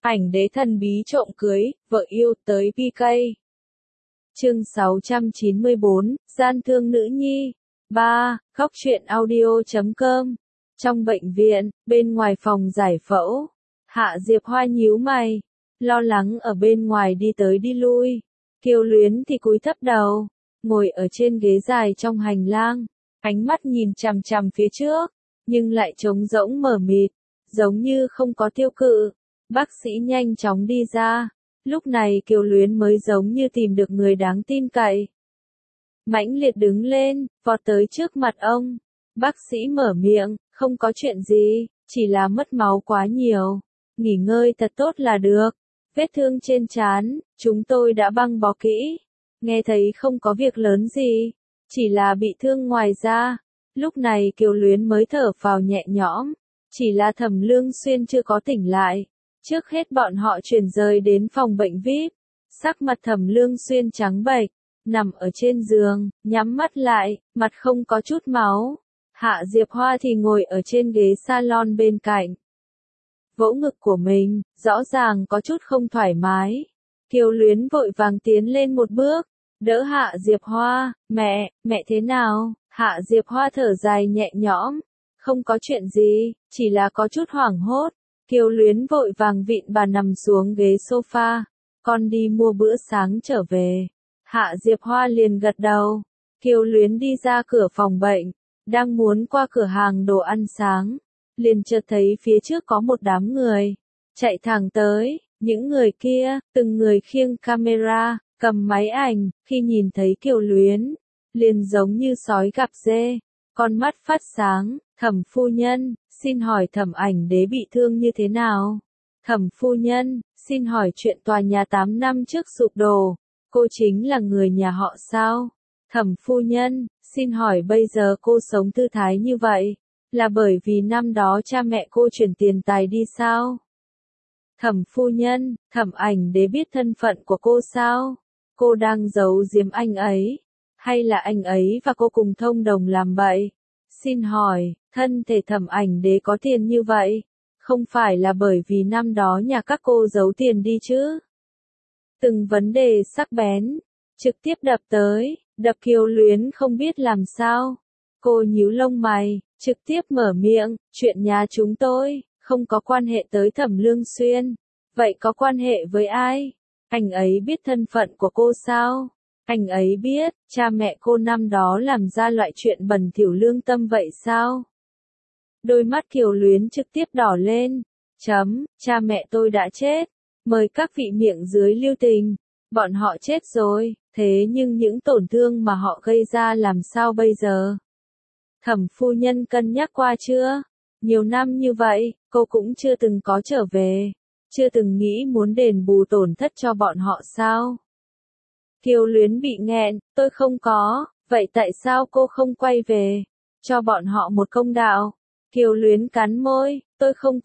Ảnh đế thần bí trộm cưới, vợ yêu tới PK. Chương 694, Gian thương nữ nhi. 3. Khóc chuyện audio.com. Trong bệnh viện, bên ngoài phòng giải phẫu, Hạ Diệp Hoa nhíu mày, lo lắng ở bên ngoài đi tới đi lui. Kiều Luyến thì cúi thấp đầu, ngồi ở trên ghế dài trong hành lang, ánh mắt nhìn chằm chằm phía trước, nhưng lại trống rỗng mờ mịt, giống như không có tiêu cự. Bác sĩ nhanh chóng đi ra, lúc này Kiều Luyến mới giống như tìm được người đáng tin cậy. Mãnh liệt đứng lên, vọt tới trước mặt ông. Bác sĩ mở miệng, không có chuyện gì, chỉ là mất máu quá nhiều. Nghỉ ngơi thật tốt là được. Vết thương trên trán, chúng tôi đã băng bó kỹ. Nghe thấy không có việc lớn gì, chỉ là bị thương ngoài da. Lúc này Kiều Luyến mới thở phào nhẹ nhõm, chỉ là Thẩm Lương Xuyên chưa có tỉnh lại. Trước hết bọn họ chuyển rời đến phòng bệnh VIP. Sắc mặt Thẩm Lương Xuyên trắng bệch, nằm ở trên giường, nhắm mắt lại, mặt không có chút máu. Hạ Diệp Hoa thì ngồi ở trên ghế salon bên cạnh. Vỗ ngực của mình, rõ ràng có chút không thoải mái. Kiều Luyến vội vàng tiến lên một bước, đỡ Hạ Diệp Hoa. Mẹ thế nào? Hạ Diệp Hoa thở dài nhẹ nhõm. Không có chuyện gì, chỉ là có chút hoảng hốt. Kiều Luyến vội vàng vịn bà nằm xuống ghế sofa. Con đi mua bữa sáng trở về. Hạ Diệp Hoa liền gật đầu. Kiều Luyến đi ra cửa phòng bệnh, đang muốn qua cửa hàng đồ ăn sáng, liền chợt thấy phía trước có một đám người chạy thẳng tới. Những người kia, từng người khiêng camera, cầm máy ảnh, khi nhìn thấy Kiều Luyến, liền giống như sói gặp dê, con mắt phát sáng. Thẩm phu nhân, xin hỏi Thẩm Ảnh Đế bị thương như thế nào? Thẩm phu nhân, xin hỏi chuyện tòa nhà 8 năm trước sụp đổ, cô chính là người nhà họ sao? Thẩm phu nhân, xin hỏi bây giờ cô sống thư thái như vậy, là bởi vì năm đó cha mẹ cô chuyển tiền tài đi sao? Thẩm phu nhân, Thẩm Ảnh Đế biết thân phận của cô sao? Cô đang giấu giếm anh ấy, hay là anh ấy và cô cùng thông đồng làm bậy? Xin hỏi, thân thể Thẩm Ảnh Đế có tiền như vậy, không phải là bởi vì năm đó nhà các cô giấu tiền đi chứ? Từng vấn đề sắc bén, trực tiếp đập tới, đập Kiều Luyến không biết làm sao. Cô nhíu lông mày, trực tiếp mở miệng, chuyện nhà chúng tôi, không có quan hệ tới Thẩm Lương Xuyên. Vậy có quan hệ với ai? Anh ấy biết thân phận của cô sao? Anh ấy biết, cha mẹ cô năm đó làm ra loại chuyện bẩn thỉu lương tâm vậy sao? Đôi mắt Kiều Luyến trực tiếp đỏ lên. Cha mẹ tôi đã chết. Mời các vị miệng dưới lưu tình. Bọn họ chết rồi, thế nhưng những tổn thương mà họ gây ra làm sao bây giờ? Thẩm phu nhân cân nhắc qua chưa? Nhiều năm như vậy, cô cũng chưa từng có trở về. Chưa từng nghĩ muốn đền bù tổn thất cho bọn họ sao? Kiều Luyến bị nghẹn, tôi không có, vậy tại sao cô không quay về, cho bọn họ một công đạo? Kiều Luyến cắn môi, tôi không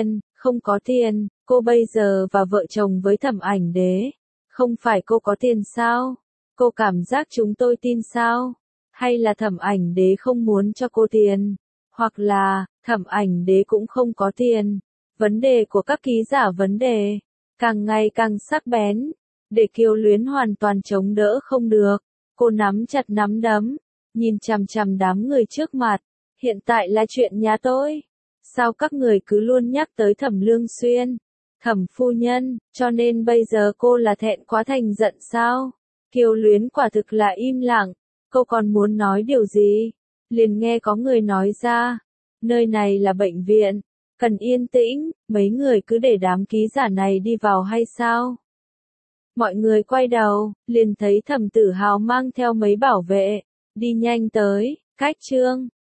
có tiền, cô bây giờ và vợ chồng với Thẩm Ảnh Đế, không phải cô có tiền sao? Cô cảm giác chúng tôi tin sao? Hay là Thẩm Ảnh Đế không muốn cho cô tiền? Hoặc là, Thẩm Ảnh Đế cũng không có tiền? Vấn đề của các ký giả càng ngày càng sắc bén. Để Kiều Luyến hoàn toàn chống đỡ không được, cô nắm chặt nắm đấm, nhìn chằm chằm đám người trước mặt. Hiện tại là chuyện nhà tôi. Sao các người cứ luôn nhắc tới Thẩm Lương Xuyên? Thẩm phu nhân, cho nên bây giờ cô là thẹn quá thành giận sao? Kiều Luyến quả thực là im lặng, cô còn muốn nói điều gì? Liền nghe có người nói ra, nơi này là bệnh viện, cần yên tĩnh, mấy người cứ để đám ký giả này đi vào hay sao? Mọi người quay đầu, liền thấy Thẩm Tử Hào mang theo mấy bảo vệ, đi nhanh tới. Cách Trương,